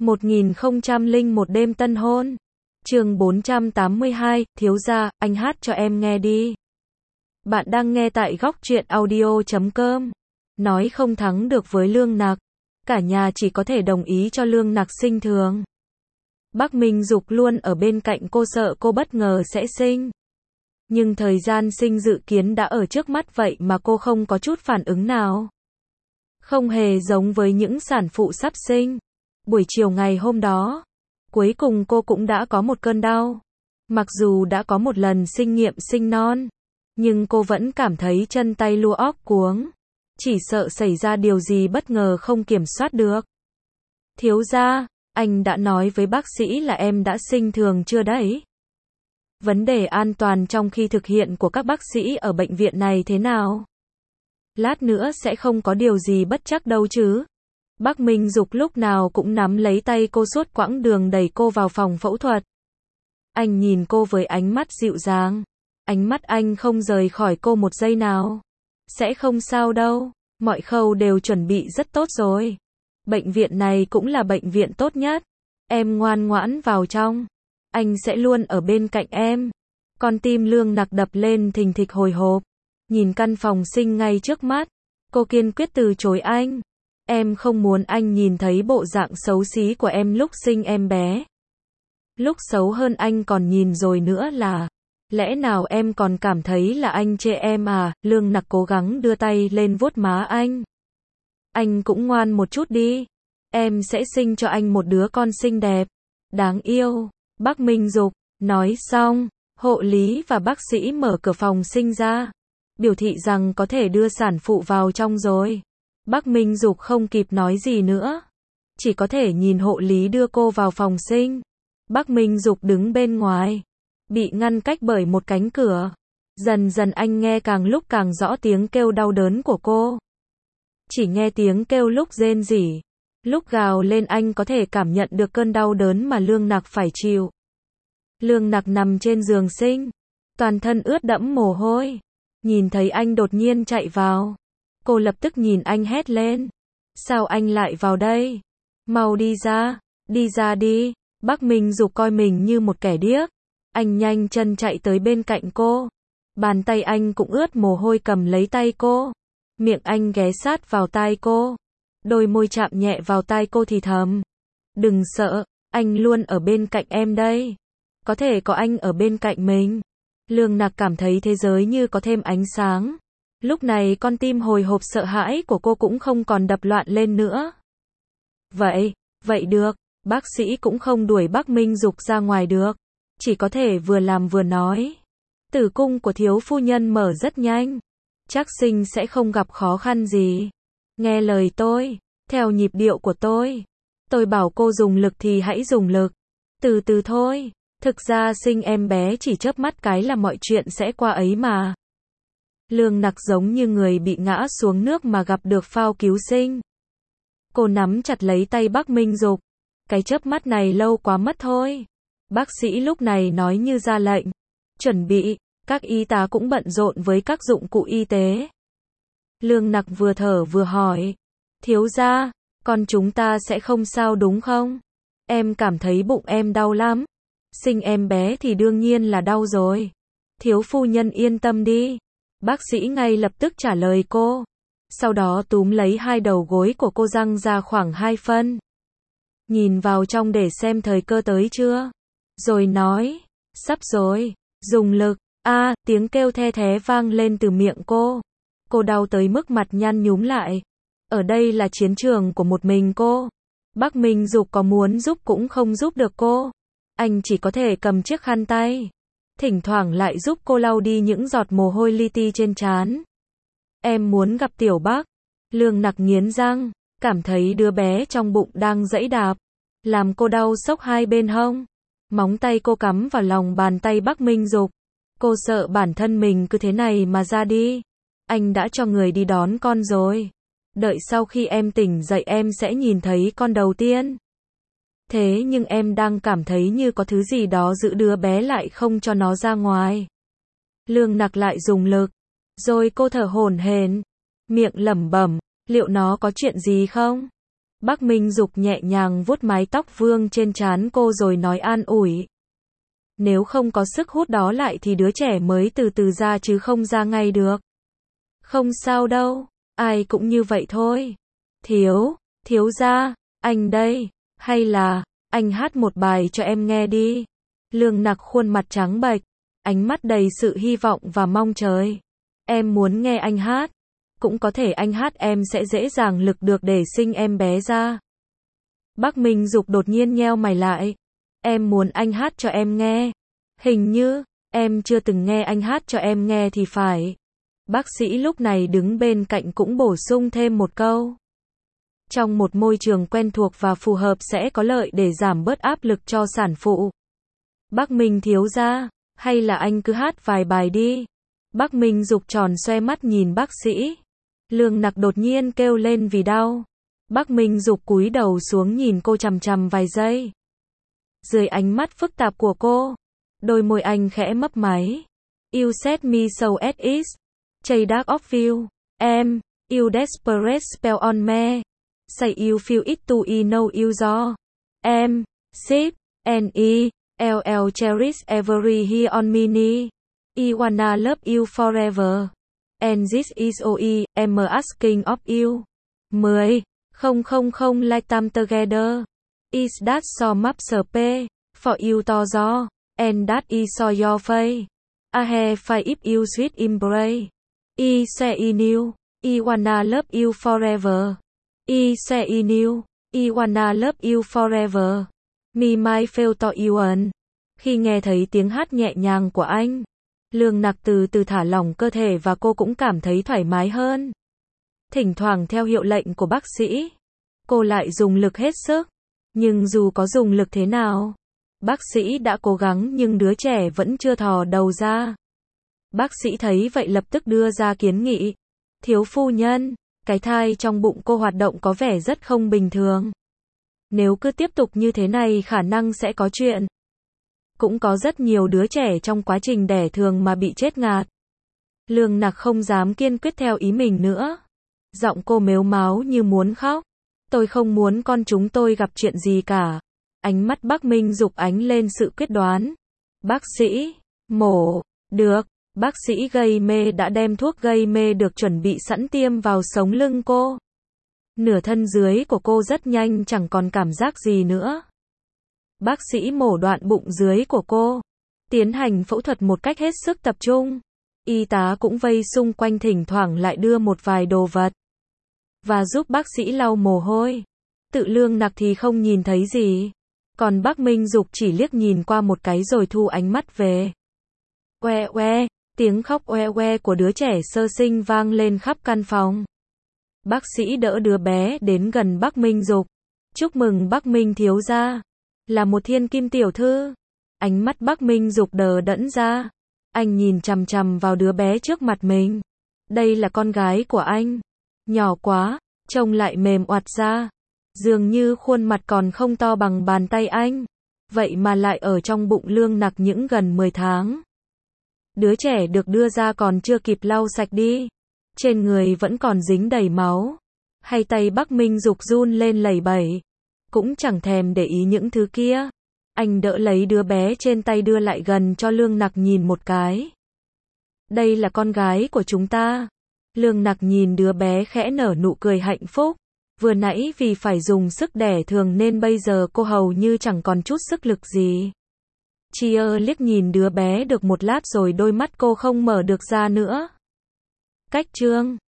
1001 đêm tân hôn. Chương 482, thiếu gia, anh hát cho em nghe đi. Bạn đang nghe tại góc truyện audio.com. Nói không thắng được với Lương Nặc, cả nhà chỉ có thể đồng ý cho Lương Nặc sinh thường. Bác Minh Dục luôn ở bên cạnh cô, sợ cô bất ngờ sẽ sinh. Nhưng thời gian sinh dự kiến đã ở trước mắt, vậy mà cô không có chút phản ứng nào. Không hề giống với những sản phụ sắp sinh. Buổi chiều ngày hôm đó, cuối cùng cô cũng đã có một cơn đau. Mặc dù đã có một lần kinh nghiệm sinh non, nhưng cô vẫn cảm thấy chân tay lua óc cuống. Chỉ sợ xảy ra điều gì bất ngờ không kiểm soát được. Thiếu gia, anh đã nói với bác sĩ là em đã sinh thường chưa đấy? Vấn đề an toàn trong khi thực hiện của các bác sĩ ở bệnh viện này thế nào? Lát nữa sẽ không có điều gì bất trắc đâu chứ? Bác Minh Dục lúc nào cũng nắm lấy tay cô suốt quãng đường đẩy cô vào phòng phẫu thuật. Anh nhìn cô với ánh mắt dịu dàng. Ánh mắt anh không rời khỏi cô một giây nào. Sẽ không sao đâu, mọi khâu đều chuẩn bị rất tốt rồi. Bệnh viện này cũng là bệnh viện tốt nhất. Em ngoan ngoãn vào trong. Anh sẽ luôn ở bên cạnh em. Con tim Lương Nặc đập lên thình thịch hồi hộp. Nhìn căn phòng sinh ngay trước mắt, cô kiên quyết từ chối anh. Em không muốn anh nhìn thấy bộ dạng xấu xí của em lúc sinh em bé. Lúc xấu hơn anh còn nhìn rồi nữa là, lẽ nào em còn cảm thấy là anh chê em à? Lương Nặc cố gắng đưa tay lên vuốt má anh. Anh cũng ngoan một chút đi. Em sẽ sinh cho anh một đứa con xinh đẹp, đáng yêu. Bác Minh Dục nói xong, hộ lý và bác sĩ mở cửa phòng sinh ra, biểu thị rằng có thể đưa sản phụ vào trong rồi. Bác Minh Dục không kịp nói gì nữa, chỉ có thể nhìn hộ lý đưa cô vào phòng sinh. Bác Minh Dục đứng bên ngoài, bị ngăn cách bởi một cánh cửa. Dần dần anh nghe càng lúc càng rõ tiếng kêu đau đớn của cô. Chỉ nghe tiếng kêu lúc rên rỉ, lúc gào lên, anh có thể cảm nhận được cơn đau đớn mà Lương Nặc phải chịu. Lương Nặc nằm trên giường sinh, toàn thân ướt đẫm mồ hôi. Nhìn thấy anh đột nhiên chạy vào, cô lập tức nhìn anh hét lên. Sao anh lại vào đây? Mau đi ra đi. Bác Minh Dục coi mình như một kẻ điếc. Anh nhanh chân chạy tới bên cạnh cô. Bàn tay anh cũng ướt mồ hôi cầm lấy tay cô. Miệng anh ghé sát vào tai cô. Đôi môi chạm nhẹ vào tai cô thì thầm. Đừng sợ, anh luôn ở bên cạnh em đây. Có thể có anh ở bên cạnh mình. Lương Nặc cảm thấy thế giới như có thêm ánh sáng. Lúc này con tim hồi hộp sợ hãi của cô cũng không còn đập loạn lên nữa. Vậy được, bác sĩ cũng không đuổi bác Minh Dục ra ngoài được. Chỉ có thể vừa làm vừa nói. Tử cung của thiếu phu nhân mở rất nhanh. Chắc sinh sẽ không gặp khó khăn gì. Nghe lời tôi, theo nhịp điệu của tôi. Tôi bảo cô dùng lực thì hãy dùng lực. Từ từ thôi. Thực ra sinh em bé chỉ chớp mắt cái là mọi chuyện sẽ qua ấy mà. Lương Nặc giống như người bị ngã xuống nước mà gặp được phao cứu sinh. Cô nắm chặt lấy tay bác Minh Dục. Cái chớp mắt này lâu quá mất thôi. Bác sĩ lúc này nói như ra lệnh. Chuẩn bị, các y tá cũng bận rộn với các dụng cụ y tế. Lương Nặc vừa thở vừa hỏi. Thiếu gia, con chúng ta sẽ không sao đúng không? Em cảm thấy bụng em đau lắm. Sinh em bé thì đương nhiên là đau rồi. Thiếu phu nhân yên tâm đi. Bác sĩ ngay lập tức trả lời cô. Sau đó túm lấy hai đầu gối của cô giăng ra khoảng 2 phân. Nhìn vào trong để xem thời cơ tới chưa. Rồi nói, sắp rồi, dùng lực. Tiếng kêu the thé vang lên từ miệng cô. Cô đau tới mức mặt nhăn nhúm lại. Ở đây là chiến trường của một mình cô. Bác Minh Dục có muốn giúp cũng không giúp được cô. Anh chỉ có thể cầm chiếc khăn tay, thỉnh thoảng lại giúp cô lau đi những giọt mồ hôi li ti trên trán. Em muốn gặp tiểu Bác. Lương Nặc nghiến răng, cảm thấy đứa bé trong bụng đang giãy đạp, làm cô đau xốc hai bên hông. Móng tay cô cắm vào lòng bàn tay bác Minh Dục. Cô sợ bản thân mình cứ thế này mà ra đi. Anh đã cho người đi đón con rồi. Đợi sau khi em tỉnh dậy em sẽ nhìn thấy con đầu tiên. Thế nhưng em đang cảm thấy như có thứ gì đó giữ đứa bé lại không cho nó ra ngoài. Lương Nặc lại dùng lực. Rồi cô thở hổn hển, miệng lẩm bẩm, liệu nó có chuyện gì không? Bắc Minh Dục nhẹ nhàng vuốt mái tóc vương trên trán cô rồi nói an ủi. Nếu không có sức hút đó lại thì đứa trẻ mới từ từ ra chứ không ra ngay được. Không sao đâu, ai cũng như vậy thôi. Thiếu gia, anh đây, hay là, anh hát một bài cho em nghe đi. Lương Nặc khuôn mặt trắng bệch, ánh mắt đầy sự hy vọng và mong chờ. Em muốn nghe anh hát. Cũng có thể anh hát em sẽ dễ dàng lực được để sinh em bé ra. Bắc Minh Dục đột nhiên nheo mày lại. Em muốn anh hát cho em nghe. Hình như, em chưa từng nghe anh hát cho em nghe thì phải. Bác sĩ lúc này đứng bên cạnh cũng bổ sung thêm một câu. Trong một môi trường quen thuộc và phù hợp sẽ có lợi để giảm bớt áp lực cho sản phụ. Bắc Minh thiếu gia, hay là anh cứ hát vài bài đi. Bắc Minh Dục tròn xoe mắt nhìn bác sĩ. Lương Nặc đột nhiên kêu lên vì đau. Bắc Minh Dục cúi đầu xuống nhìn cô chằm chằm vài giây. Dưới ánh mắt phức tạp của cô, đôi môi anh khẽ mấp máy. You set me so at ease. Chase dark of you. Em, you desperate spell on me. Say you feel it to know you do. Em, ship, N.E. LL cherish every he on me. I wanna love you forever. And this is all I'm asking of you. 10. Lifetime together. Is that so much space for you to do? And that is so your face. I have faith if you sweet embrace. I say in you. I wanna love you forever. I say in you. I wanna love you forever. Me my feel to you and. Khi nghe thấy tiếng hát nhẹ nhàng của anh, Lương Nặc từ từ thả lỏng cơ thể và cô cũng cảm thấy thoải mái hơn. Thỉnh thoảng theo hiệu lệnh của bác sĩ, cô lại dùng lực hết sức. Nhưng dù có dùng lực thế nào, bác sĩ đã cố gắng nhưng đứa trẻ vẫn chưa thò đầu ra. Bác sĩ thấy vậy lập tức đưa ra kiến nghị. Thiếu phu nhân, cái thai trong bụng cô hoạt động có vẻ rất không bình thường. Nếu cứ tiếp tục như thế này khả năng sẽ có chuyện. Cũng có rất nhiều đứa trẻ trong quá trình đẻ thường mà bị chết ngạt. Lương Nặc không dám kiên quyết theo ý mình nữa. Giọng cô mếu máo như muốn khóc. Tôi không muốn con chúng tôi gặp chuyện gì cả. Ánh mắt Bắc Minh Dục ánh lên sự quyết đoán. Bác sĩ, mổ, được. Bác sĩ gây mê đã đem thuốc gây mê được chuẩn bị sẵn tiêm vào sống lưng cô. Nửa thân dưới của cô rất nhanh chẳng còn cảm giác gì nữa. Bác sĩ mổ đoạn bụng dưới của cô, tiến hành phẫu thuật một cách hết sức tập trung. Y tá cũng vây xung quanh thỉnh thoảng lại đưa một vài đồ vật và giúp bác sĩ lau mồ hôi. Tự Lương Nặc thì không nhìn thấy gì, còn Bắc Minh Dục chỉ liếc nhìn qua một cái rồi thu ánh mắt về. Oe oe, tiếng khóc oe oe của đứa trẻ sơ sinh vang lên khắp căn phòng. Bác sĩ đỡ đứa bé đến gần Bắc Minh Dục. Chúc mừng Bắc Minh thiếu gia, là một thiên kim tiểu thư. Ánh mắt Bắc Minh Dục đờ đẫn ra. Anh nhìn chằm chằm vào đứa bé trước mặt mình. Đây là con gái của anh. Nhỏ quá, trông lại mềm oặt ra. Dường như khuôn mặt còn không to bằng bàn tay anh. Vậy mà lại ở trong bụng Lương Nặc những gần 10 tháng. Đứa trẻ được đưa ra còn chưa kịp lau sạch đi. Trên người vẫn còn dính đầy máu. Hay tay Bắc Minh Dục run lên lẩy bẩy. Cũng chẳng thèm để ý những thứ kia. Anh đỡ lấy đứa bé trên tay đưa lại gần cho Lương Nặc nhìn một cái. Đây là con gái của chúng ta. Lương Nặc nhìn đứa bé khẽ nở nụ cười hạnh phúc. Vừa nãy vì phải dùng sức đẻ thường nên bây giờ cô hầu như chẳng còn chút sức lực gì. Chia liếc nhìn đứa bé được một lát rồi đôi mắt cô không mở được ra nữa. Cách chương